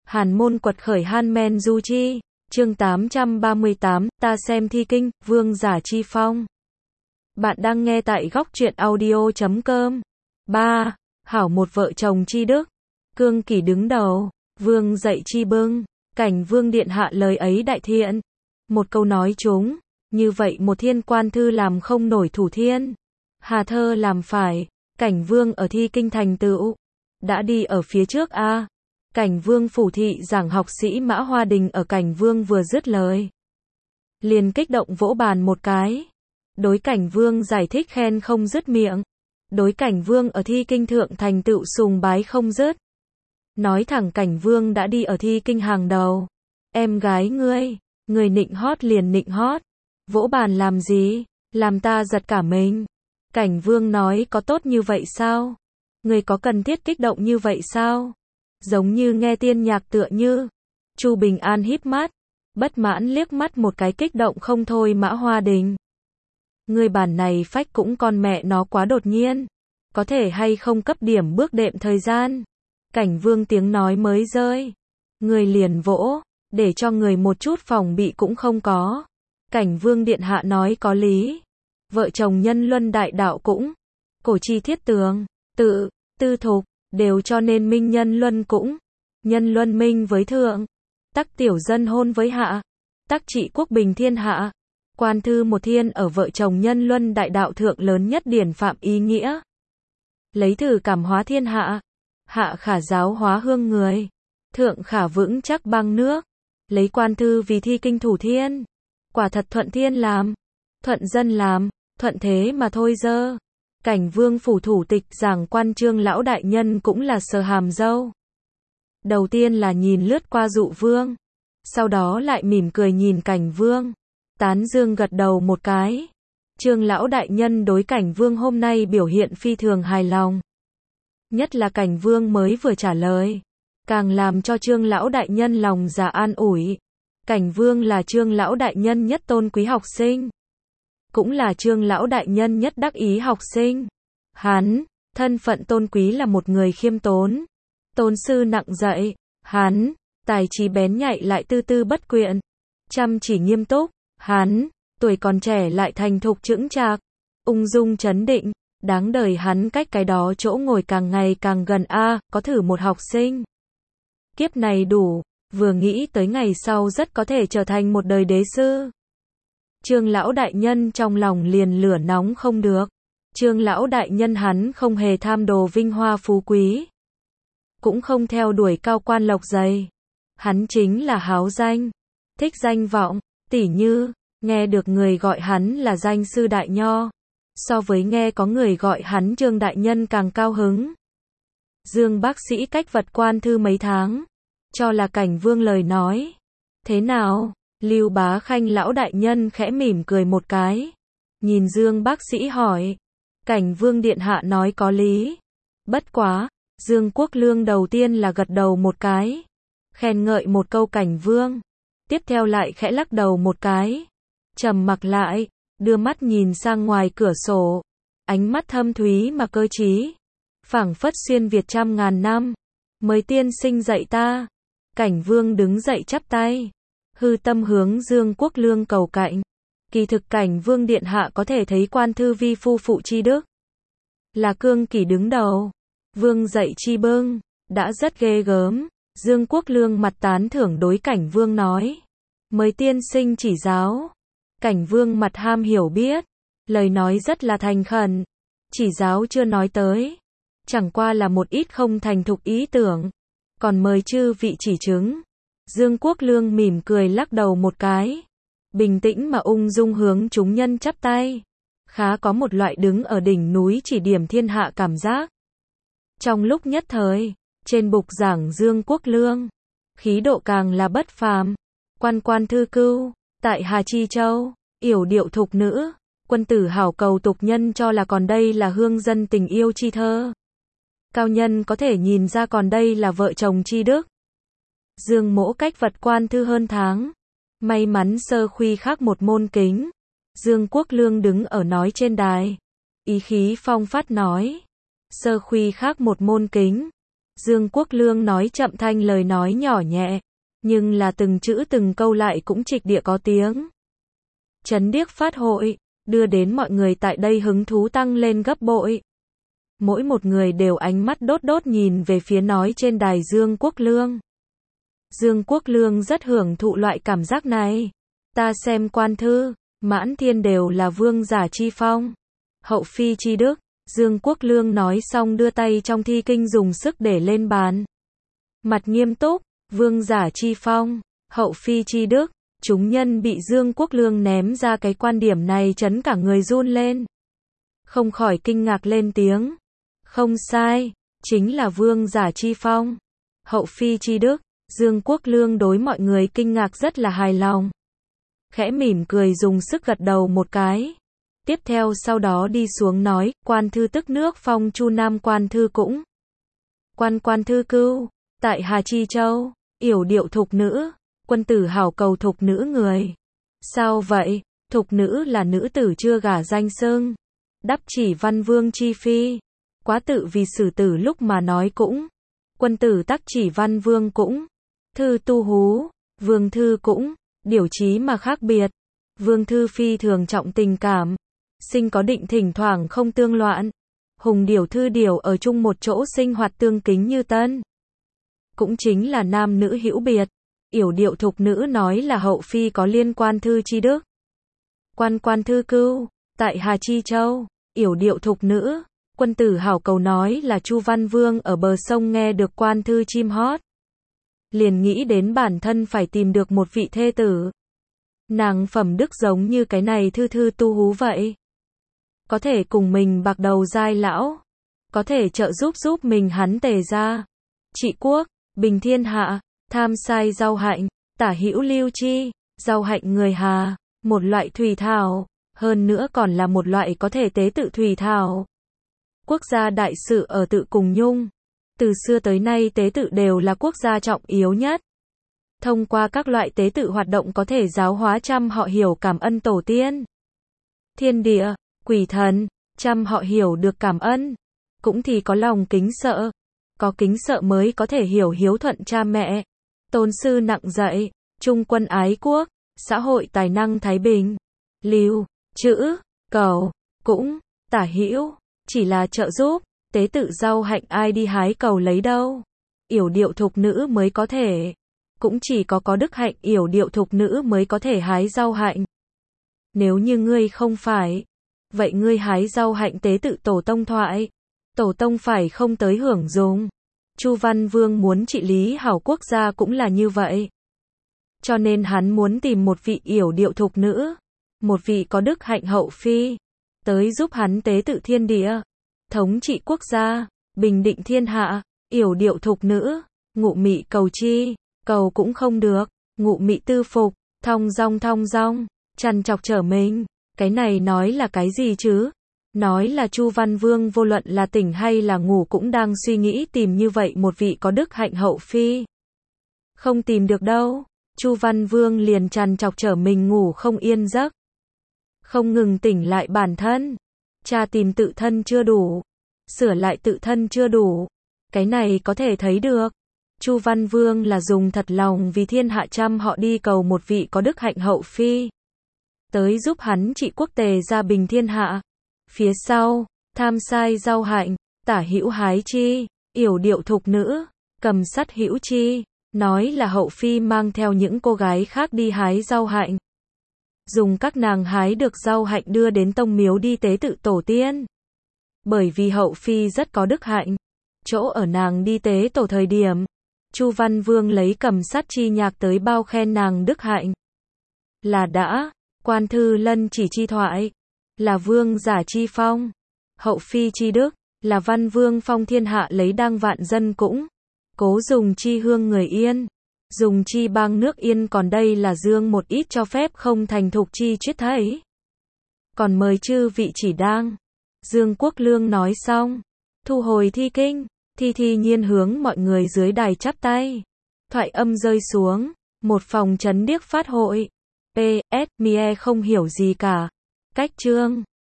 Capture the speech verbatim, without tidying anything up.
Hàn môn quật khởi Han Men Du Chi, chương tám trăm ba mươi tám, ta xem thi kinh, vương giả chi phong. Bạn đang nghe tại góc truyện audio chấm com. ba. Hảo một vợ chồng chi đức. Cương kỷ đứng đầu, vương dạy chi bưng, cảnh vương điện hạ lời ấy đại thiện. Một câu nói chúng, như vậy một thiên quan thư làm không nổi thủ thiên. Hà thơ làm phải, cảnh vương ở thi kinh thành tựu. Đã đi ở phía trước a à. Cảnh vương phủ thị giảng học sĩ Mã Hoa Đình ở cảnh vương vừa dứt lời, liền kích động vỗ bàn một cái. Đối cảnh vương giải thích khen không dứt miệng. Đối cảnh vương ở thi kinh thượng thành tựu sùng bái không dứt. Nói thẳng cảnh vương đã đi ở thi kinh hàng đầu. Em gái ngươi, người nịnh hót liền nịnh hót. Vỗ bàn làm gì, làm ta giật cả mình. Cảnh vương nói có tốt như vậy sao? Người có cần thiết kích động như vậy sao? Giống như nghe tiên nhạc tựa như. Chu Bình An híp mắt, bất mãn liếc mắt một cái kích động không thôi Mã Hoa Đình. Người bản này phách cũng con mẹ nó quá đột nhiên. Có thể hay không cấp điểm bước đệm thời gian. Cảnh vương tiếng nói mới rơi. Người liền vỗ, để cho người một chút phòng bị cũng không có. Cảnh vương điện hạ nói có lý. Vợ chồng nhân luân đại đạo cũng. Cổ chi thiết tường, tự, tư thục, đều cho nên minh nhân luân cũng. Nhân luân minh với thượng. Tắc tiểu dân hôn với hạ. Tắc trị quốc bình thiên hạ. Quan thư một thiên ở vợ chồng nhân luân đại đạo thượng lớn nhất điển phạm ý nghĩa. Lấy thử cảm hóa thiên hạ. Hạ khả giáo hóa hương người. Thượng khả vững chắc băng nước. Lấy quan thư vì thi kinh thủ thiên. Quả thật thuận thiên làm. Thuận dân làm. Thuận thế mà thôi dơ. Cảnh vương phủ thủ tịch giảng quan Trương lão đại nhân cũng là sờ hàm dâu. Đầu tiên là nhìn lướt qua dụ vương. Sau đó lại mỉm cười nhìn cảnh vương. Tán dương gật đầu một cái. Trương lão đại nhân đối cảnh vương hôm nay biểu hiện phi thường hài lòng. Nhất là cảnh vương mới vừa trả lời. Càng làm cho Trương lão đại nhân lòng dạ an ủi. Cảnh vương là Trương lão đại nhân nhất tôn quý học sinh. Cũng là Trương lão đại nhân nhất đắc ý học sinh. Hắn, thân phận tôn quý là một người khiêm tốn. Tôn sư nặng dạy. Hắn, tài trí bén nhạy lại tư tư bất quyện. Chăm chỉ nghiêm túc. Hắn, tuổi còn trẻ lại thành thục chững chạc. Ung dung trấn định. Đáng đời hắn cách cái đó chỗ ngồi càng ngày càng gần a à, có thử một học sinh. Kiếp này đủ, vừa nghĩ tới ngày sau rất có thể trở thành một đời đế sư. Trương lão đại nhân trong lòng liền lửa nóng không được. Trương lão đại nhân hắn không hề tham đồ vinh hoa phú quý. Cũng không theo đuổi cao quan lộc dày. Hắn chính là háo danh. Thích danh vọng, tỉ như, nghe được người gọi hắn là danh sư đại nho. So với nghe có người gọi hắn Trương đại nhân càng cao hứng. Dương bác sĩ cách vật quan thư mấy tháng. Cho là cảnh vương lời nói. Thế nào? Lưu Bá Khanh lão đại nhân khẽ mỉm cười một cái. Nhìn Dương bác sĩ hỏi. Cảnh vương điện hạ nói có lý. Bất quá, Dương Quốc Lương đầu tiên là gật đầu một cái. Khen ngợi một câu cảnh vương. Tiếp theo lại khẽ lắc đầu một cái. Trầm mặc lại, đưa mắt nhìn sang ngoài cửa sổ. Ánh mắt thâm thúy mà cơ trí. Phảng phất xuyên Việt trăm ngàn năm. Mới tiên sinh dạy ta. Cảnh vương đứng dậy chắp tay. Hư tâm hướng Dương Quốc Lương cầu cạnh. Kỳ thực cảnh vương điện hạ có thể thấy quan thư vi phu phụ chi đức. Là cương kỷ đứng đầu. Vương dạy chi bưng. Đã rất ghê gớm. Dương Quốc Lương mặt tán thưởng đối cảnh vương nói. Mới tiên sinh chỉ giáo. Cảnh vương mặt ham hiểu biết. Lời nói rất là thành khẩn. Chỉ giáo chưa nói tới. Chẳng qua là một ít không thành thục ý tưởng. Còn mời chư vị chỉ chứng. Dương Quốc Lương mỉm cười lắc đầu một cái. Bình tĩnh mà ung dung hướng chúng nhân chắp tay. Khá có một loại đứng ở đỉnh núi chỉ điểm thiên hạ cảm giác. Trong lúc nhất thời, trên bục giảng Dương Quốc Lương, khí độ càng là bất phàm. Quan quan thư cưu, tại Hà Chi Châu, yểu điệu thục nữ, quân tử hảo cầu tục nhân cho là còn đây là hương dân tình yêu chi thơ. Cao nhân có thể nhìn ra còn đây là vợ chồng chi đức. Dương mỗ cách vật quan thư hơn tháng. May mắn sơ khuy khác một môn kính. Dương Quốc Lương đứng ở nói trên đài. Ý khí phong phát nói. Sơ khuy khác một môn kính. Dương Quốc Lương nói chậm thanh lời nói nhỏ nhẹ, nhưng là từng chữ từng câu lại cũng trịch địa có tiếng. Chấn điếc phát hội, đưa đến mọi người tại đây hứng thú tăng lên gấp bội. Mỗi một người đều ánh mắt đốt đốt nhìn về phía nói trên đài Dương Quốc Lương. Dương Quốc Lương rất hưởng thụ loại cảm giác này. Ta xem quan thư, mãn thiên đều là vương giả chi phong. Hậu phi chi đức, Dương Quốc Lương nói xong đưa tay trong thi kinh dùng sức để lên bàn. Mặt nghiêm túc, vương giả chi phong, hậu phi chi đức, chúng nhân bị Dương Quốc Lương ném ra cái quan điểm này chấn cả người run lên. Không khỏi kinh ngạc lên tiếng. Không sai, chính là vương giả chi phong, hậu phi chi đức. Dương Quốc Lương đối mọi người kinh ngạc rất là hài lòng. Khẽ mỉm cười dùng sức gật đầu một cái. Tiếp theo sau đó đi xuống nói, quan thư tức nước phong Chu Nam quan thư cũng. Quan quan thư cưu, tại Hà Chi Châu, yểu điệu thục nữ, quân tử hảo cầu thục nữ người. Sao vậy, thục nữ là nữ tử chưa gả danh xưng. Đắp chỉ văn vương chi phi. Quá tự vì sử tử lúc mà nói cũng. Quân tử tắc chỉ văn vương cũng. Thư tu hú, vương thư cũng, điều chí mà khác biệt. Vương thư phi thường trọng tình cảm. Sinh có định thỉnh thoảng không tương loạn. Hùng điểu thư điểu ở chung một chỗ sinh hoạt tương kính như tân. Cũng chính là nam nữ hữu biệt. Yểu điệu thục nữ nói là hậu phi có liên quan thư chi đức. Quan quan thư cưu, tại Hà Chi Châu, yểu điệu thục nữ. Quân tử hảo cầu nói là Chu Văn Vương ở bờ sông nghe được quan thư chim hót. Liền nghĩ đến bản thân phải tìm được một vị thê tử. Nàng phẩm đức giống như cái này thư thư tu hú vậy. Có thể cùng mình bạc đầu giai lão. Có thể trợ giúp giúp mình hắn tề ra. Trị quốc, bình thiên hạ, tham sai rau hạnh, tả hữu lưu chi, rau hạnh người Hà, một loại thủy thảo, hơn nữa còn là một loại có thể tế tự thủy thảo. Quốc gia đại sự ở tự cùng nhung. Từ xưa tới nay tế tự đều là quốc gia trọng yếu nhất. Thông qua các loại tế tự hoạt động có thể giáo hóa trăm họ hiểu cảm ơn tổ tiên. Thiên địa, quỷ thần, trăm họ hiểu được cảm ơn. Cũng thì có lòng kính sợ. Có kính sợ mới có thể hiểu hiếu thuận cha mẹ. Tôn sư nặng dạy, trung quân ái quốc, xã hội tài năng thái bình. Lưu, chữ, cầu, cũng, tả hữu, chỉ là trợ giúp. Tế tự rau hạnh ai đi hái cầu lấy đâu. Yểu điệu thục nữ mới có thể. Cũng chỉ có có đức hạnh yểu điệu thục nữ mới có thể hái rau hạnh. Nếu như ngươi không phải. Vậy ngươi hái rau hạnh tế tự tổ tông thoại. Tổ tông phải không tới hưởng dùng. Chu Văn Vương muốn trị lý hảo quốc gia cũng là như vậy. Cho nên hắn muốn tìm một vị yểu điệu thục nữ. Một vị có đức hạnh hậu phi. Tới giúp hắn tế tự thiên địa. Thống trị quốc gia, bình định thiên hạ, yểu điệu thục nữ, ngụ mị cầu chi, cầu cũng không được, ngụ mị tư phục, thong dong thong dong, chằn chọc trở mình, cái này nói là cái gì chứ? Nói là Chu Văn Vương vô luận là tỉnh hay là ngủ cũng đang suy nghĩ tìm như vậy một vị có đức hạnh hậu phi. Không tìm được đâu, Chu Văn Vương liền chằn chọc trở mình ngủ không yên giấc. Không ngừng tỉnh lại bản thân. Cha tìm tự thân chưa đủ, sửa lại tự thân chưa đủ. Cái này có thể thấy được. Chu Văn Vương là dùng thật lòng vì thiên hạ trăm họ đi cầu một vị có đức hạnh hậu phi. Tới giúp hắn trị quốc tề gia bình thiên hạ. Phía sau, tham sai rau hạnh, tả hữu hái chi, yểu điệu thục nữ, cầm sắt hữu chi. Nói là hậu phi mang theo những cô gái khác đi hái rau hạnh. Dùng các nàng hái được rau hạnh đưa đến tông miếu đi tế tự tổ tiên. Bởi vì hậu phi rất có đức hạnh. Chỗ ở nàng đi tế tổ thời điểm. Chu Văn Vương lấy cầm sắt chi nhạc tới bao khen nàng đức hạnh. Là đã, quan thư lân chỉ chi thoại. Là vương giả chi phong. Hậu phi chi đức, là văn vương phong thiên hạ lấy đăng vạn dân cũng. Cố dùng chi hương người yên. Dùng chi bang nước yên còn đây là dương một ít cho phép không thành thục chi chuyết thấy. Còn mời chư vị chỉ đang. Dương Quốc Lương nói xong. Thu hồi thi kinh. Thi thi nhiên hướng mọi người dưới đài chắp tay. Thoại âm rơi xuống. Một phòng chấn điếc phát hội. pê ét. Mie không hiểu gì cả. Cách chương.